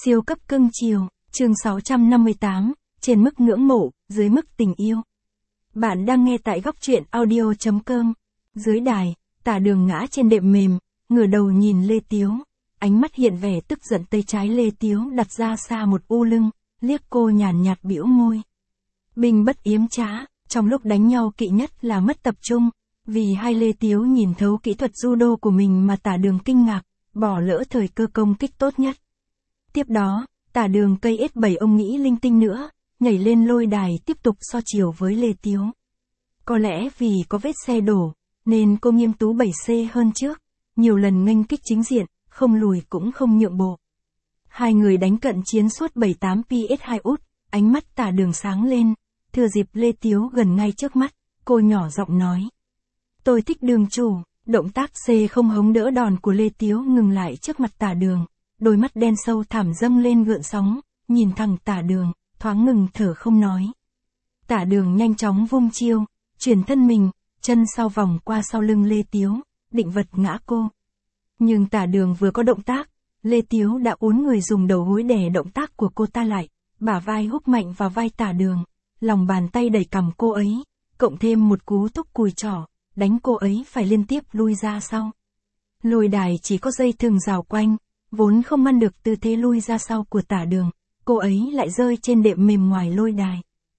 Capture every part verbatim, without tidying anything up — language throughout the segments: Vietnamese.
Siêu cấp cưng chiều, chương sáu trăm năm mươi tám, trên mức ngưỡng mộ, dưới mức tình yêu. Bạn đang nghe tại góc truyện audio chấm com. Dưới đài, Tả Đường ngã trên đệm mềm, ngửa đầu nhìn Lê Tiếu. Ánh mắt hiện vẻ tức giận, tay trái Lê Tiếu đặt ra xa một u lưng, liếc cô nhàn nhạt bĩu môi. Bình bất yếm trá, trong lúc đánh nhau kỵ nhất là mất tập trung. Vì hai Lê Tiếu nhìn thấu kỹ thuật judo của mình mà Tả Đường kinh ngạc, bỏ lỡ thời cơ công kích tốt nhất. Tiếp đó, Tả Đường cây ết bảy ông nghĩ linh tinh nữa, nhảy lên lôi đài tiếp tục so chiều với Lê Tiếu. Có lẽ vì có vết xe đổ, nên cô nghiêm tú bảy xê hơn trước, nhiều lần nghênh kích chính diện, không lùi cũng không nhượng bộ. Hai người đánh cận chiến suốt bảy tám pê ét hai út, ánh mắt Tả Đường sáng lên, thừa dịp Lê Tiếu gần ngay trước mắt, cô nhỏ giọng nói. Tôi thích Đường chủ, động tác C không hống đỡ đòn của Lê Tiếu ngừng lại trước mặt Tả Đường. Đôi mắt đen sâu thẳm dâng lên gợn sóng, nhìn thẳng Tả Đường, thoáng ngừng thở không nói. Tả Đường nhanh chóng vung chiêu, chuyển thân mình, chân sau vòng qua sau lưng Lê Tiếu, định vật ngã cô. Nhưng Tả Đường vừa có động tác, Lê Tiếu đã uốn người dùng đầu gối đè động tác của cô ta lại, bả vai húc mạnh vào vai Tả Đường, lòng bàn tay đẩy cằm cô ấy, cộng thêm một cú thúc cùi trỏ, đánh cô ấy phải liên tiếp lui ra sau. Lôi đài chỉ có dây thừng rào quanh, vốn không ngăn được tư thế lui ra sau của Tả Đường, cô ấy lại rơi trên đệm mềm ngoài lôi đài.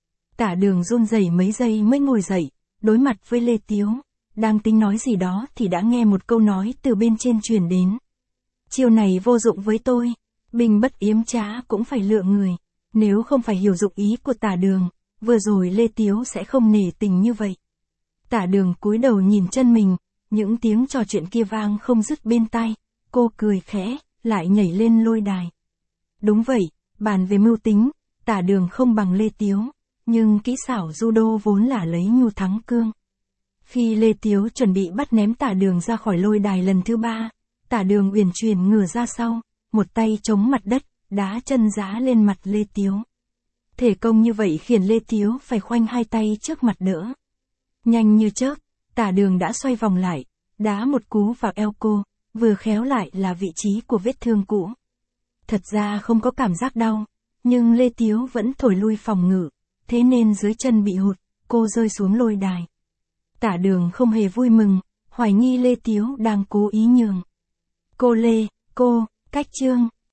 Tả Đường run rẩy mấy giây mới ngồi dậy, đối mặt với Lê Tiếu, đang tính nói gì đó thì đã nghe một câu nói từ bên trên truyền đến. Chiêu này vô dụng với tôi, bình bất yếm trá cũng phải lựa người, nếu không phải hiểu dụng ý của Tả Đường, vừa rồi Lê Tiếu sẽ không nể tình như vậy. Tả Đường cúi đầu nhìn chân mình, những tiếng trò chuyện kia vang không dứt bên tai, cô cười khẽ, lại nhảy lên lôi đài. Đúng vậy, bàn về mưu tính, Tả Đường không bằng Lê Tiếu, nhưng kỹ xảo judo vốn là lấy nhu thắng cương. Khi Lê Tiếu chuẩn bị bắt ném Tả Đường ra khỏi lôi đài lần thứ ba, Tả Đường uyển chuyển ngửa ra sau, một tay chống mặt đất, đá chân giá lên mặt Lê Tiếu. Thể công như vậy khiến Lê Tiếu phải khoanh hai tay trước mặt đỡ. Nhanh như chớp, Tả Đường đã xoay vòng lại, đá một cú vào eo cô, vừa khéo lại là vị trí của vết thương cũ. Thật ra không có cảm giác đau, nhưng Lê Tiếu vẫn thổi lui phòng ngự, thế nên dưới chân bị hụt, cô rơi xuống lôi đài. Tả Đường không hề vui mừng, hoài nghi Lê Tiếu đang cố ý nhường. Cô Lê, cô, cách chương.